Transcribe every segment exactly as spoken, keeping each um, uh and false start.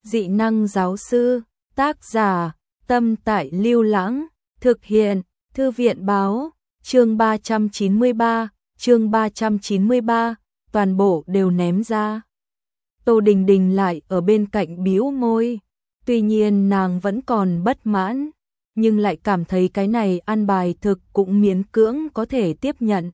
Dị năng giáo sư, tác giả, Tâm Tại Lưu Lãng, thực hiện, Thư viện báo, chương ba trăm chín mươi ba, chương ba trăm chín mươi ba, toàn bộ đều ném ra. Tô Đình Đình lại ở bên cạnh bĩu môi, tuy nhiên nàng vẫn còn bất mãn, nhưng lại cảm thấy cái này an bài thực cũng miễn cưỡng có thể tiếp nhận.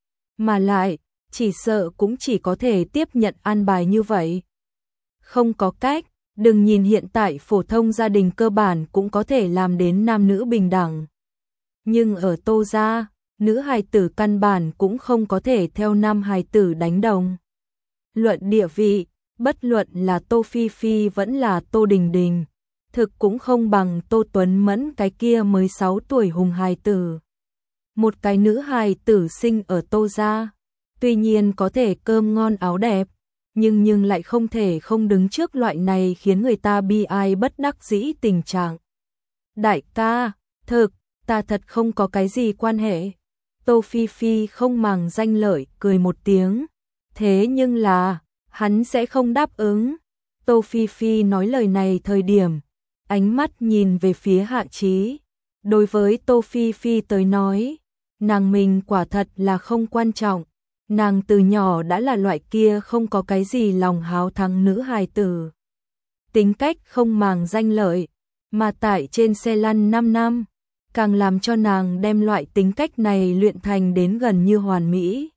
Mà lại, chỉ sợ cũng chỉ có thể tiếp nhận an bài như vậy. Không có cách, đừng nhìn hiện tại phổ thông gia đình cơ bản cũng có thể làm đến nam nữ bình đẳng. Nhưng ở Tô gia, nữ hài tử căn bản cũng không có thể theo nam hài tử đánh đồng. Luận địa vị, bất luận là Tô Phi Phi vẫn là Tô Đình Đình, thực cũng không bằng Tô Tuấn Mẫn cái kia mới sáu tuổi hùng hài tử. Một cái nữ hài tử sinh ở Tô gia, tuy nhiên có thể cơm ngon áo đẹp, nhưng nhưng lại không thể không đứng trước loại này khiến người ta bi ai bất đắc dĩ tình trạng. Đại ca, thực, ta thật không có cái gì quan hệ. Tô Phi Phi không màng danh lợi cười một tiếng, thế nhưng là, hắn sẽ không đáp ứng. Tô Phi Phi nói lời này thời điểm, ánh mắt nhìn về phía Hạ Chí. Đối với Tô Phi Phi tới nói, nàng mình quả thật là không quan trọng. Nàng từ nhỏ đã là loại kia không có cái gì lòng háo thắng nữ hài tử. Tính cách không màng danh lợi, mà tại trên xe lăn năm năm, càng làm cho nàng đem loại tính cách này luyện thành đến gần như hoàn mỹ.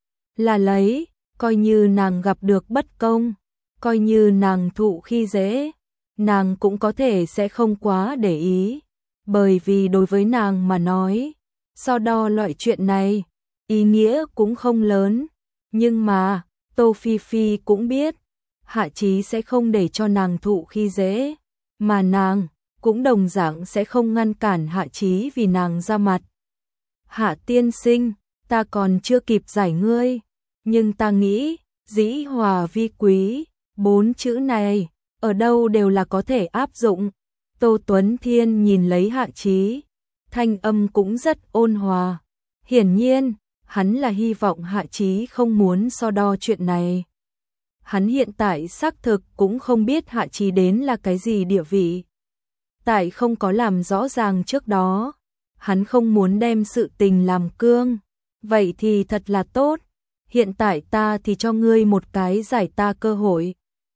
Là lấy, coi như nàng gặp được bất công, coi như nàng thụ khi dễ, nàng cũng có thể sẽ không quá để ý, bởi vì đối với nàng mà nói, so đo loại chuyện này, ý nghĩa cũng không lớn, nhưng mà, Tô Phi Phi cũng biết, Hạ Chí sẽ không để cho nàng thụ khi dễ, mà nàng cũng đồng dạng sẽ không ngăn cản Hạ Chí vì nàng ra mặt. Hạ tiên sinh, ta còn chưa kịp giải ngươi, nhưng ta nghĩ, dĩ hòa vi quý, bốn chữ này, ở đâu đều là có thể áp dụng. Tô Tuấn Thiên nhìn lấy Hạ Chí, thanh âm cũng rất ôn hòa. Hiển nhiên, hắn là hy vọng Hạ Chí không muốn so đo chuyện này. Hắn hiện tại xác thực cũng không biết Hạ Chí đến là cái gì địa vị. Tại không có làm rõ ràng trước đó, hắn không muốn đem sự tình làm cương. Vậy thì thật là tốt, hiện tại ta thì cho ngươi một cái giải ta cơ hội.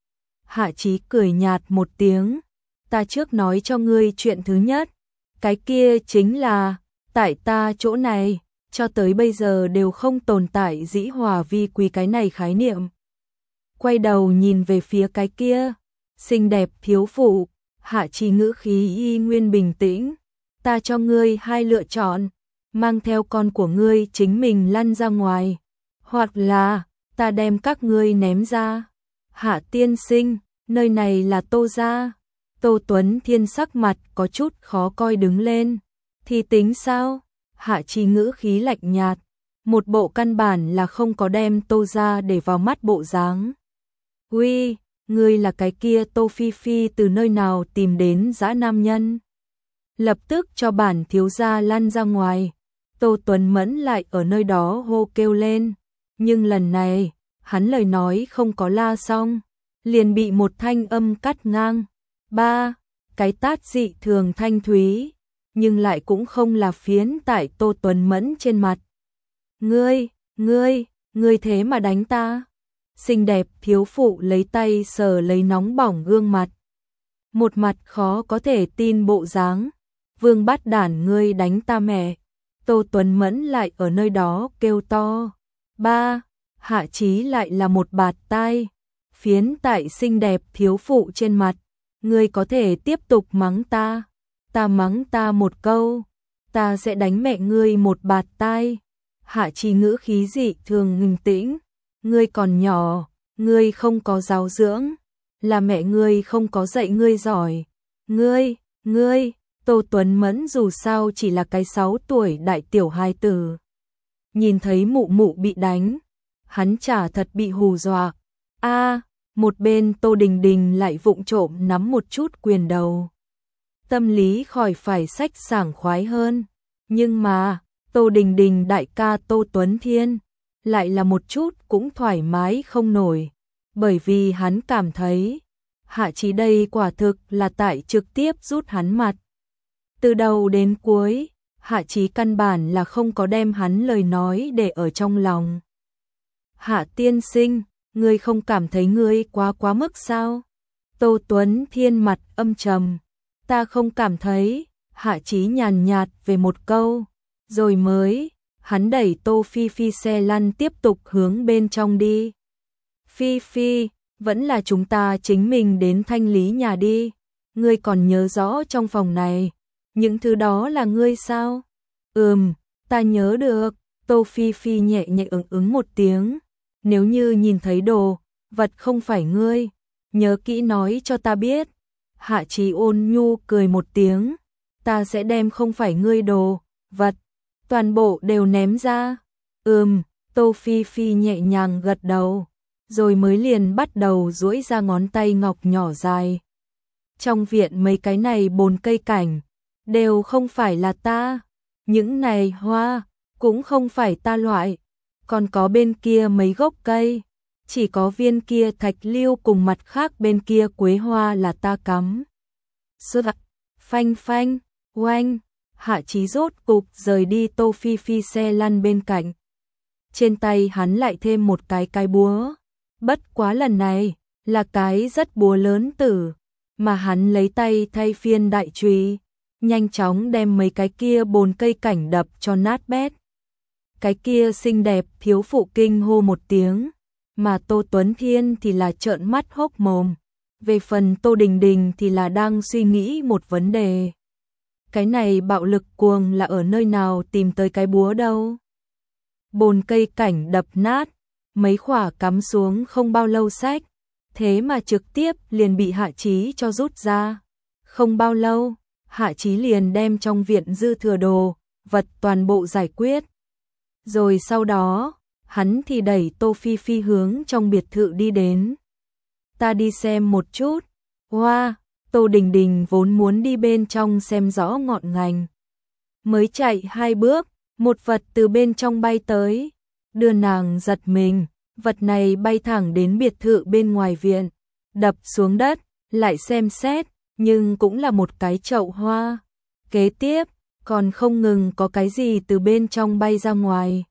Hạ Chí cười nhạt một tiếng, ta trước nói cho ngươi chuyện thứ nhất, cái kia chính là, tại ta chỗ này, cho tới bây giờ đều không tồn tại dĩ hòa vi quý cái này khái niệm. Quay đầu nhìn về phía cái kia, xinh đẹp thiếu phụ, Hạ Chí ngữ khí y nguyên bình tĩnh, ta cho ngươi hai lựa chọn, mang theo con của ngươi chính mình lăn ra ngoài, hoặc là, ta đem các ngươi ném ra. Hạ tiên sinh, nơi này là Tô gia. Tô Tuấn Thiên sắc mặt có chút khó coi đứng lên, thì tính sao? Hạ Chí ngữ khí lạnh nhạt, một bộ căn bản là không có đem Tô gia để vào mắt bộ dáng. Uy, ngươi là cái kia Tô Phi Phi từ nơi nào tìm đến dã nam nhân? Lập tức cho bản thiếu gia lăn ra ngoài. Tô Tuấn Mẫn lại ở nơi đó hô kêu lên, nhưng lần này, hắn lời nói không có la xong, liền bị một thanh âm cắt ngang. Ba, cái tát dị thường thanh thúy, nhưng lại cũng không là phiến tại Tô Tuấn Mẫn trên mặt. Ngươi, ngươi, ngươi thế mà đánh ta? Xinh đẹp thiếu phụ lấy tay sờ lấy nóng bỏng gương mặt. Một mặt khó có thể tin bộ dáng. Vương bát đản ngươi đánh ta mẹ. Tô Tuấn Mẫn lại ở nơi đó kêu to. Ba, Hạ Chí lại là một bạt tai. Phiến tại xinh đẹp thiếu phụ trên mặt. Ngươi có thể tiếp tục mắng ta. Ta mắng ta một câu. Ta sẽ đánh mẹ ngươi một bạt tai. Hạ Chí ngữ khí dị thường ngừng tĩnh. Ngươi còn nhỏ, ngươi không có giáo dưỡng, là mẹ ngươi không có dạy ngươi giỏi. Ngươi, ngươi, Tô Tuấn Mẫn dù sao chỉ là cái sáu tuổi đại tiểu hài tử. Nhìn thấy mụ mụ bị đánh, hắn chả thật bị hù dọa. A, một bên Tô Đình Đình lại vụng trộm nắm một chút quyền đầu. Tâm lý khỏi phải sách sảng khoái hơn, nhưng mà, Tô Đình Đình đại ca Tô Tuấn Thiên lại là một chút cũng thoải mái không nổi, bởi vì hắn cảm thấy Hạ Chí đây quả thực là tại trực tiếp rút hắn mặt. Từ đầu đến cuối, Hạ Chí căn bản là không có đem hắn lời nói để ở trong lòng. Hạ tiên sinh, ngươi không cảm thấy ngươi quá quá mức sao? Tô Tuấn Thiên mặt âm trầm. Ta không cảm thấy. Hạ Chí nhàn nhạt về một câu. Rồi mới, hắn đẩy Tô Phi Phi xe lăn tiếp tục hướng bên trong đi. Phi Phi, vẫn là chúng ta chính mình đến thanh lý nhà đi. Ngươi còn nhớ rõ trong phòng này, những thứ đó là ngươi sao? Ừm, ta nhớ được. Tô Phi Phi nhẹ nhẹ ứng ứng một tiếng. Nếu như nhìn thấy đồ vật không phải ngươi, nhớ kỹ nói cho ta biết. Hạ Chí ôn nhu cười một tiếng. Ta sẽ đem không phải ngươi đồ vật toàn bộ đều ném ra. Ừm, Tô Phi Phi nhẹ nhàng gật đầu, rồi mới liền bắt đầu duỗi ra ngón tay ngọc nhỏ dài. Trong viện mấy cái này bồn cây cảnh đều không phải là ta, những này hoa cũng không phải ta loại, còn có bên kia mấy gốc cây, chỉ có viên kia thạch liêu cùng mặt khác bên kia quế hoa là ta cắm. Sơ phanh phanh, oanh, Hạ Chí rốt cục rời đi Tô Phi Phi xe lăn bên cạnh. Trên tay hắn lại thêm một cái cái búa, bất quá lần này là cái rất búa lớn tử, mà hắn lấy tay thay phiên đại chùy, nhanh chóng đem mấy cái kia bồn cây cảnh đập cho nát bét. Cái kia xinh đẹp thiếu phụ kinh hô một tiếng, mà Tô Tuấn Thiên thì là trợn mắt hốc mồm. Về phần Tô Đình Đình thì là đang suy nghĩ một vấn đề. Cái này bạo lực cuồng là ở nơi nào tìm tới cái búa đâu? Bồn cây cảnh đập nát, mấy khỏa cắm xuống không bao lâu sách, thế mà trực tiếp liền bị Hạ Chí cho rút ra. Không bao lâu, Hạ Chí liền đem trong viện dư thừa đồ vật toàn bộ giải quyết. Rồi sau đó, hắn thì đẩy Tô Phi Phi hướng trong biệt thự đi đến. Ta đi xem một chút. Hoa, wow, Tô Đình Đình vốn muốn đi bên trong xem rõ ngọn ngành. Mới chạy hai bước, một vật từ bên trong bay tới, đưa nàng giật mình. Vật này bay thẳng đến biệt thự bên ngoài viện, đập xuống đất, lại xem xét, nhưng cũng là một cái chậu hoa. Kế tiếp, còn không ngừng có cái gì từ bên trong bay ra ngoài.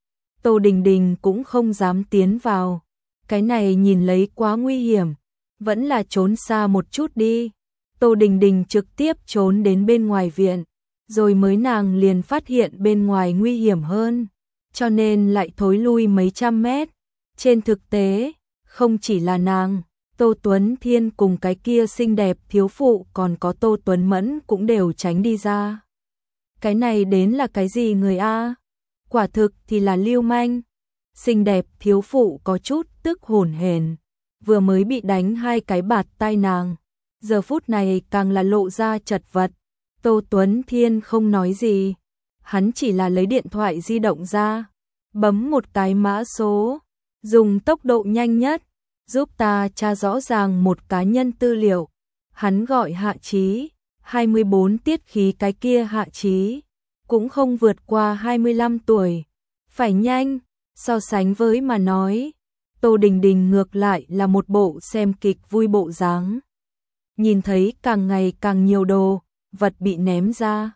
Tô Đình Đình cũng không dám tiến vào. Cái này nhìn lấy quá nguy hiểm, vẫn là trốn xa một chút đi. Tô Đình Đình trực tiếp trốn đến bên ngoài viện, rồi mới nàng liền phát hiện bên ngoài nguy hiểm hơn, cho nên lại thối lui mấy trăm mét. Trên thực tế, không chỉ là nàng, Tô Tuấn Thiên cùng cái kia xinh đẹp thiếu phụ còn có Tô Tuấn Mẫn cũng đều tránh đi ra. Cái này đến là cái gì người a? Quả thực thì là lưu manh. Xinh đẹp thiếu phụ có chút tức hổn hển, vừa mới bị đánh hai cái bạt tai nàng, giờ phút này càng là lộ ra chật vật. Tô Tuấn Thiên không nói gì, hắn chỉ là lấy điện thoại di động ra, bấm một cái mã số, dùng tốc độ nhanh nhất, giúp ta tra rõ ràng một cá nhân tư liệu. Hắn gọi Hạ Chí, hai mươi bốn tiết khí cái kia Hạ Chí, cũng không vượt qua hai mươi lăm tuổi, phải nhanh. So sánh với mà nói, Tô Đình Đình ngược lại là một bộ xem kịch vui bộ dáng. Nhìn thấy càng ngày càng nhiều đồ vật bị ném ra,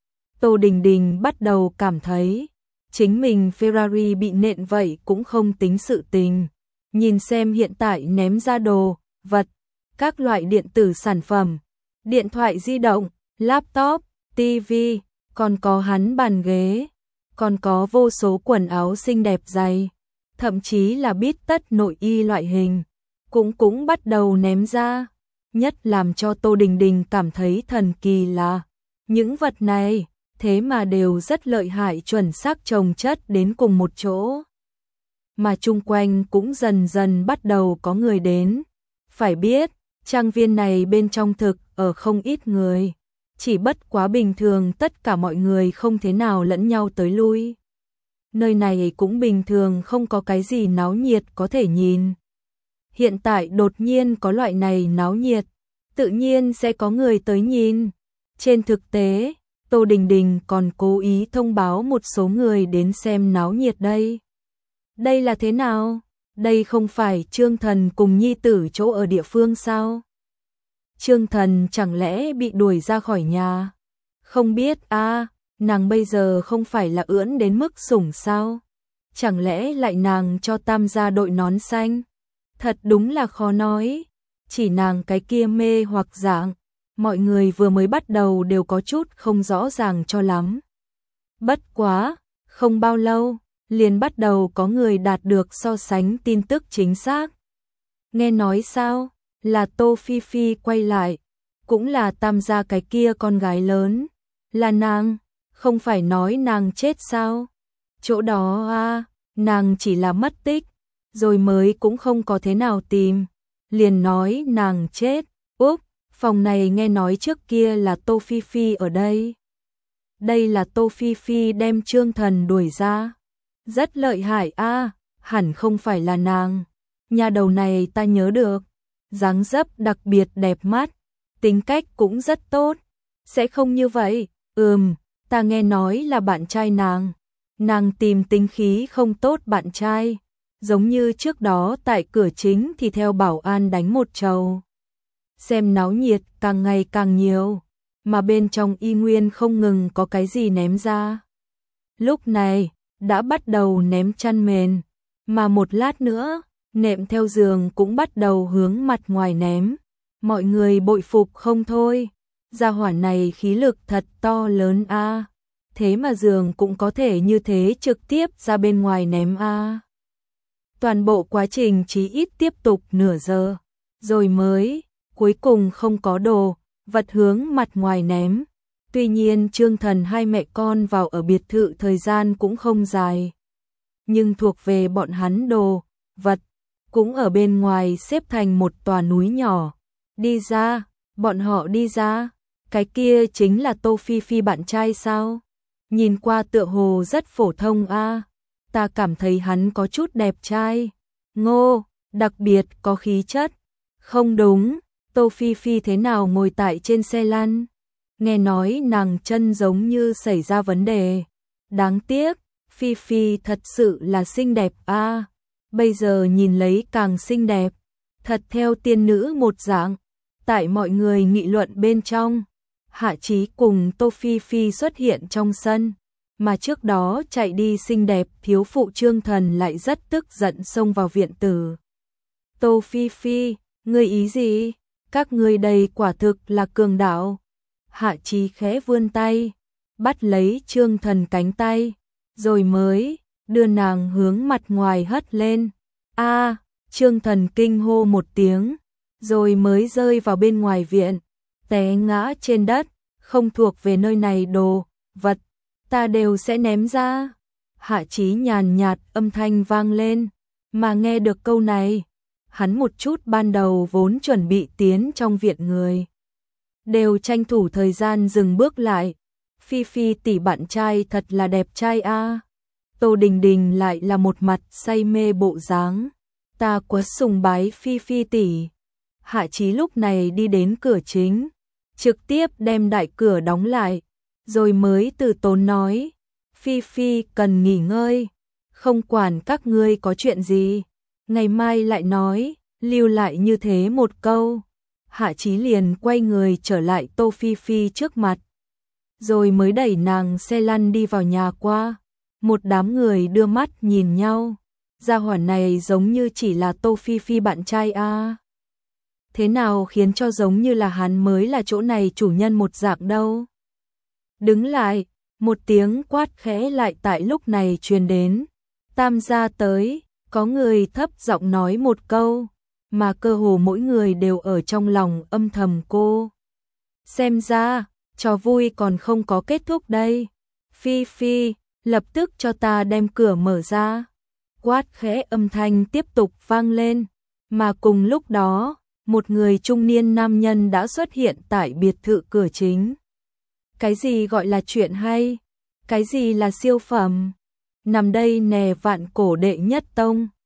Tô Đình Đình bắt đầu cảm thấy chính mình Ferrari bị nện vậy cũng không tính sự tình. Nhìn xem hiện tại ném ra đồ vật, các loại điện tử sản phẩm, điện thoại di động, laptop, tivi, còn có hắn bàn ghế, còn có vô số quần áo xinh đẹp dày, thậm chí là bít tất nội y loại hình, cũng cũng bắt đầu ném ra. Nhất làm cho Tô Đình Đình cảm thấy thần kỳ là, những vật này, thế mà đều rất lợi hại chuẩn xác chồng chất đến cùng một chỗ. Mà chung quanh cũng dần dần bắt đầu có người đến. Phải biết, trang viên này bên trong thực ở không ít người. Chỉ bất quá bình thường tất cả mọi người không thế nào lẫn nhau tới lui. Nơi này cũng bình thường không có cái gì náo nhiệt có thể nhìn. Hiện tại đột nhiên có loại này náo nhiệt, tự nhiên sẽ có người tới nhìn. Trên thực tế, Tô Đình Đình còn cố ý thông báo một số người đến xem náo nhiệt đây. Đây là thế nào? Đây không phải Trương Thần cùng nhi tử chỗ ở địa phương sao? Trương Thần chẳng lẽ bị đuổi ra khỏi nhà? Không biết a, à, nàng bây giờ không phải là ưỡn đến mức sủng sao? Chẳng lẽ lại nàng cho Tam gia đội nón xanh? Thật đúng là khó nói. Chỉ nàng cái kia mê hoặc dạng, mọi người vừa mới bắt đầu đều có chút không rõ ràng cho lắm. Bất quá, không bao lâu, liền bắt đầu có người đạt được so sánh tin tức chính xác. Nghe nói sao, là Tô Phi Phi quay lại, cũng là Tam gia cái kia con gái lớn, là nàng, không phải nói nàng chết sao? Chỗ đó a, nàng chỉ là mất tích, rồi mới cũng không có thế nào tìm, liền nói nàng chết. Úp, phòng này nghe nói trước kia là Tô Phi Phi ở đây. Đây là Tô Phi Phi đem Trương Thần đuổi ra. Rất lợi hại a, hẳn không phải là nàng. Nhà đầu này ta nhớ được, dáng dấp đặc biệt đẹp mắt, tính cách cũng rất tốt. Sẽ không như vậy? Ừm, ta nghe nói là bạn trai nàng. Nàng tìm tính khí không tốt bạn trai, giống như trước đó tại cửa chính thì theo bảo an đánh một trầu. Xem náo nhiệt càng ngày càng nhiều, mà bên trong y nguyên không ngừng có cái gì ném ra. Lúc này, đã bắt đầu ném chăn mền, mà một lát nữa, nệm theo giường cũng bắt đầu hướng mặt ngoài ném. Mọi người bội phục không thôi, gia hỏa này khí lực thật to lớn a. Thế mà giường cũng có thể như thế trực tiếp ra bên ngoài ném a. Toàn bộ quá trình chí ít tiếp tục nửa giờ, rồi mới, cuối cùng không có đồ, vật hướng mặt ngoài ném. Tuy nhiên Trương Thần hai mẹ con vào ở biệt thự thời gian cũng không dài. Nhưng thuộc về bọn hắn đồ, vật, cũng ở bên ngoài xếp thành một tòa núi nhỏ. Đi ra, bọn họ đi ra, cái kia chính là Tô Phi Phi bạn trai sao? Nhìn qua tựa hồ rất phổ thông a, ta cảm thấy hắn có chút đẹp trai. Ngô, đặc biệt có khí chất. Không đúng, Tô Phi Phi thế nào ngồi tại trên xe lăn? Nghe nói nàng chân giống như xảy ra vấn đề. Đáng tiếc, Phi Phi thật sự là xinh đẹp a. Bây giờ nhìn lấy càng xinh đẹp, thật theo tiên nữ một dạng. Tại mọi người nghị luận bên trong, Hạ Chí cùng Tô Phi Phi xuất hiện trong sân, mà trước đó chạy đi xinh đẹp thiếu phụ Trương Thần lại rất tức giận xông vào viện tử. Tô Phi Phi, ngươi ý gì? Các ngươi đây quả thực là cường đạo. Hạ Chí khẽ vươn tay, bắt lấy Trương Thần cánh tay, rồi mới đưa nàng hướng mặt ngoài hất lên. A, Trương Thần kinh hô một tiếng, rồi mới rơi vào bên ngoài viện, té ngã trên đất. Không thuộc về nơi này đồ, vật, ta đều sẽ ném ra. Hạ Chí nhàn nhạt âm thanh vang lên, mà nghe được câu này, hắn một chút ban đầu vốn chuẩn bị tiến trong viện người, đều tranh thủ thời gian dừng bước lại. Phi Phi tỷ bạn trai thật là đẹp trai a. Tô Đình Đình lại là một mặt say mê bộ dáng, ta quá sùng bái Phi Phi tỷ. Hạ Chí lúc này đi đến cửa chính, trực tiếp đem đại cửa đóng lại, rồi mới từ tốn nói, Phi Phi cần nghỉ ngơi, không quản các ngươi có chuyện gì, ngày mai lại nói, lưu lại như thế một câu. Hạ Chí liền quay người trở lại Tô Phi Phi trước mặt, rồi mới đẩy nàng xe lăn đi vào nhà qua. Một đám người đưa mắt nhìn nhau, gia hỏa này giống như chỉ là Tô Phi Phi bạn trai a. Thế nào khiến cho giống như là hắn mới là chỗ này chủ nhân một dạng đâu. Đứng lại, một tiếng quát khẽ lại tại lúc này truyền đến. Tam gia tới, có người thấp giọng nói một câu, mà cơ hồ mỗi người đều ở trong lòng âm thầm cô. Xem ra, trò vui còn không có kết thúc đây. Phi Phi, lập tức cho ta đem cửa mở ra. Quát khẽ âm thanh tiếp tục vang lên, mà cùng lúc đó, một người trung niên nam nhân đã xuất hiện tại biệt thự cửa chính. Cái gì gọi là chuyện hay? Cái gì là siêu phẩm? Nằm đây nè vạn cổ đệ nhất tông.